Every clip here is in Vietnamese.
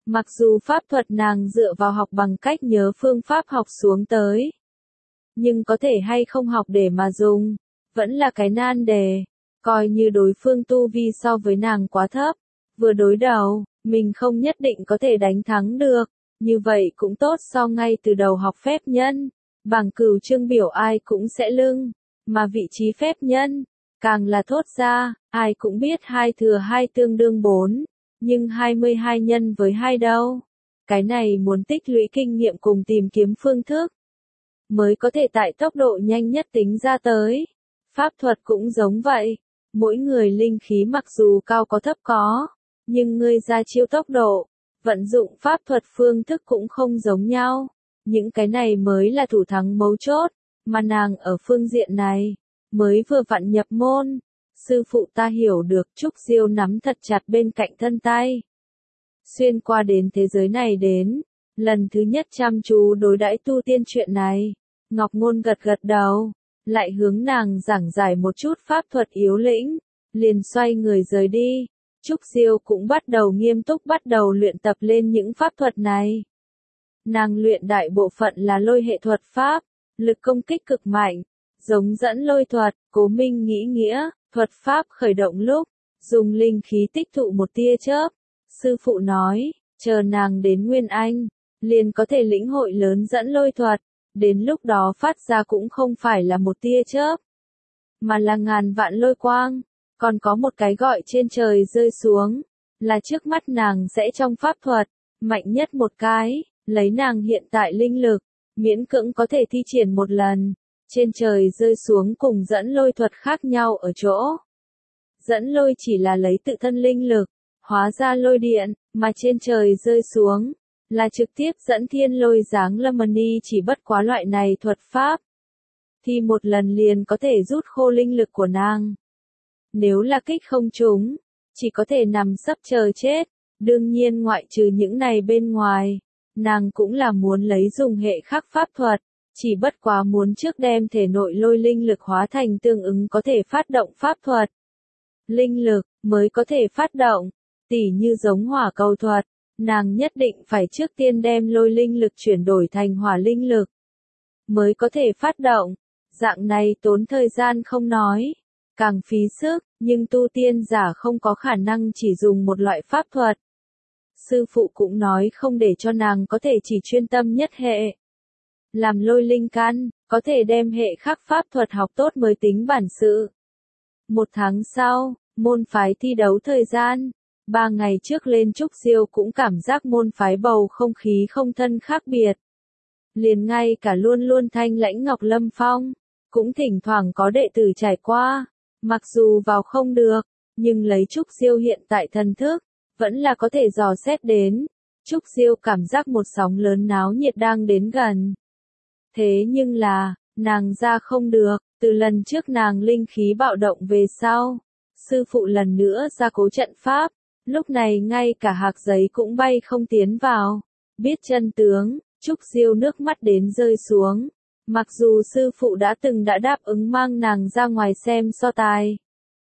Mặc dù pháp thuật nàng dựa vào học bằng cách nhớ phương pháp học xuống tới. Nhưng có thể hay không học để mà dùng, vẫn là cái nan đề. Coi như đối phương tu vi so với nàng quá thấp, vừa đối đầu, mình không nhất định có thể đánh thắng được. Như vậy cũng tốt so ngay từ đầu học phép nhân. Bảng cửu chương biểu ai cũng sẽ lưng, mà vị trí phép nhân, càng là thốt ra, ai cũng biết 2 thừa 2 tương đương 4, nhưng 22 nhân với 2 đâu. Cái này muốn tích lũy kinh nghiệm cùng tìm kiếm phương thức, mới có thể tại tốc độ nhanh nhất tính ra tới. Pháp thuật cũng giống vậy, mỗi người linh khí mặc dù cao có thấp có, nhưng ngươi ra chiêu tốc độ, vận dụng pháp thuật phương thức cũng không giống nhau. Những cái này mới là thủ thắng mấu chốt, mà nàng ở phương diện này, mới vừa vặn nhập môn. Sư phụ ta hiểu được. Trúc Diêu nắm thật chặt bên cạnh thân tay. Xuyên qua đến thế giới này đến, lần thứ nhất chăm chú đối đãi tu tiên chuyện này, Ngọc Ngôn gật gật đầu, lại hướng nàng giảng giải một chút pháp thuật yếu lĩnh, liền xoay người rời đi. Trúc Diêu cũng bắt đầu nghiêm túc bắt đầu luyện tập lên những pháp thuật này. Nàng luyện đại bộ phận là lôi hệ thuật pháp, lực công kích cực mạnh, giống dẫn lôi thuật. Cố Minh nghĩ nghĩa, thuật pháp khởi động lúc, dùng linh khí tích tụ một tia chớp. Sư phụ nói, chờ nàng đến Nguyên Anh, liền có thể lĩnh hội lớn dẫn lôi thuật, đến lúc đó phát ra cũng không phải là một tia chớp, mà là ngàn vạn lôi quang. Còn có một cái gọi trên trời rơi xuống, là trước mắt nàng sẽ trong pháp thuật, mạnh nhất một cái, lấy nàng hiện tại linh lực, miễn cưỡng có thể thi triển một lần. Trên trời rơi xuống cùng dẫn lôi thuật khác nhau ở chỗ, dẫn lôi chỉ là lấy tự thân linh lực, hóa ra lôi điện, mà trên trời rơi xuống, là trực tiếp dẫn thiên lôi giáng lâm. Ni chỉ bất quá loại này thuật pháp, thì một lần liền có thể rút khô linh lực của nàng. Nếu là kích không trúng, chỉ có thể nằm sấp chờ chết. Đương nhiên ngoại trừ những này bên ngoài, nàng cũng là muốn lấy dùng hệ khắc pháp thuật, chỉ bất quá muốn trước đem thể nội lôi linh lực hóa thành tương ứng có thể phát động pháp thuật. Linh lực mới có thể phát động, tỉ như giống hỏa cầu thuật, nàng nhất định phải trước tiên đem lôi linh lực chuyển đổi thành hỏa linh lực, mới có thể phát động. Dạng này tốn thời gian không nói, càng phí sức, nhưng tu tiên giả không có khả năng chỉ dùng một loại pháp thuật. Sư phụ cũng nói không để cho nàng có thể chỉ chuyên tâm nhất hệ. Làm lôi linh căn, có thể đem hệ khắc pháp thuật học tốt mới tính bản sự. 1 tháng sau, môn phái thi đấu thời gian. 3 ngày trước lên Trúc Diêu cũng cảm giác môn phái bầu không khí không thân khác biệt. Liền ngay cả luôn luôn thanh lãnh Ngọc Lâm Phong, cũng thỉnh thoảng có đệ tử trải qua. Mặc dù vào không được, nhưng lấy Trúc Diêu hiện tại thần thức, vẫn là có thể dò xét đến. Trúc Diêu cảm giác một sóng lớn náo nhiệt đang đến gần. Thế nhưng là, nàng ra không được, từ lần trước nàng linh khí bạo động về sau. Sư phụ lần nữa ra cố trận pháp, lúc này ngay cả hạc giấy cũng bay không tiến vào. Biết chân tướng, Trúc Diêu nước mắt đến rơi xuống. Mặc dù sư phụ đã đáp ứng mang nàng ra ngoài xem so tài.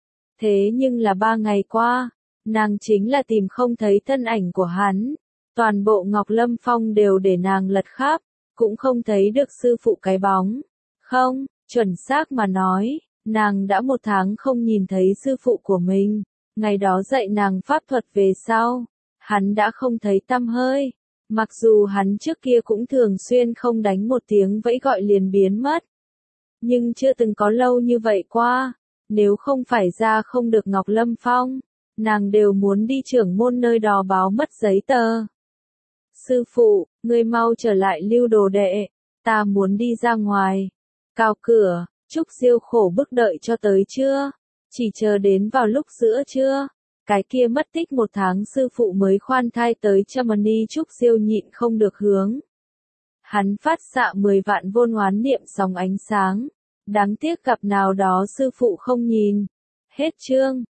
Thế nhưng là 3 ngày qua, nàng chính là tìm không thấy thân ảnh của hắn. Toàn bộ Ngọc Lâm Phong đều để nàng lật khắp, cũng không thấy được sư phụ cái bóng. Không, chuẩn xác mà nói, nàng đã 1 tháng không nhìn thấy sư phụ của mình. Ngày đó dạy nàng pháp thuật về sau, hắn đã không thấy tăm hơi. Mặc dù hắn trước kia cũng thường xuyên không đánh một tiếng vẫy gọi liền biến mất. Nhưng chưa từng có lâu như vậy qua. Nếu không phải ra không được Ngọc Lâm Phong, nàng đều muốn đi trưởng môn nơi đó báo mất giấy tờ. Sư phụ, ngươi mau trở lại lưu đồ đệ, ta muốn đi ra ngoài. Cao cửa, Trúc Diêu khổ bức đợi cho tới trưa, chỉ chờ đến vào lúc giữa trưa. Cái kia mất tích 1 tháng sư phụ mới khoan thai tới Chamani. Trúc Diêu nhịn không được hướng. Hắn phát xạ 10 vạn vôn oán niệm sóng ánh sáng. Đáng tiếc gặp nào đó sư phụ không nhìn. Hết chương.